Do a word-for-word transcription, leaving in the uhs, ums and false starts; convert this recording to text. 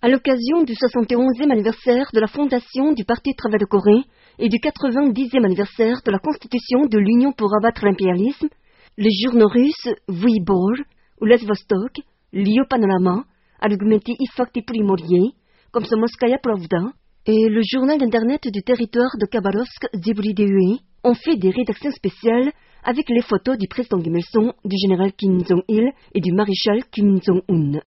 À l'occasion du soixante et onzième anniversaire de la fondation du Parti Travail de Corée et du quatre-vingt-dixième anniversaire de la constitution de l'Union pour abattre l'impérialisme, les journaux russes Vuibor ou Lesvostok, Lio Panorama, Argumenty i Fakty Primordié, comme Komsomolskaya Pravda, et le journal internet du territoire de Khabarovsk Zivry-D E ont fait des rédactions spéciales avec les photos du président Kim Il-sung, du général Kim Jong-il et du maréchal Kim Jong-un.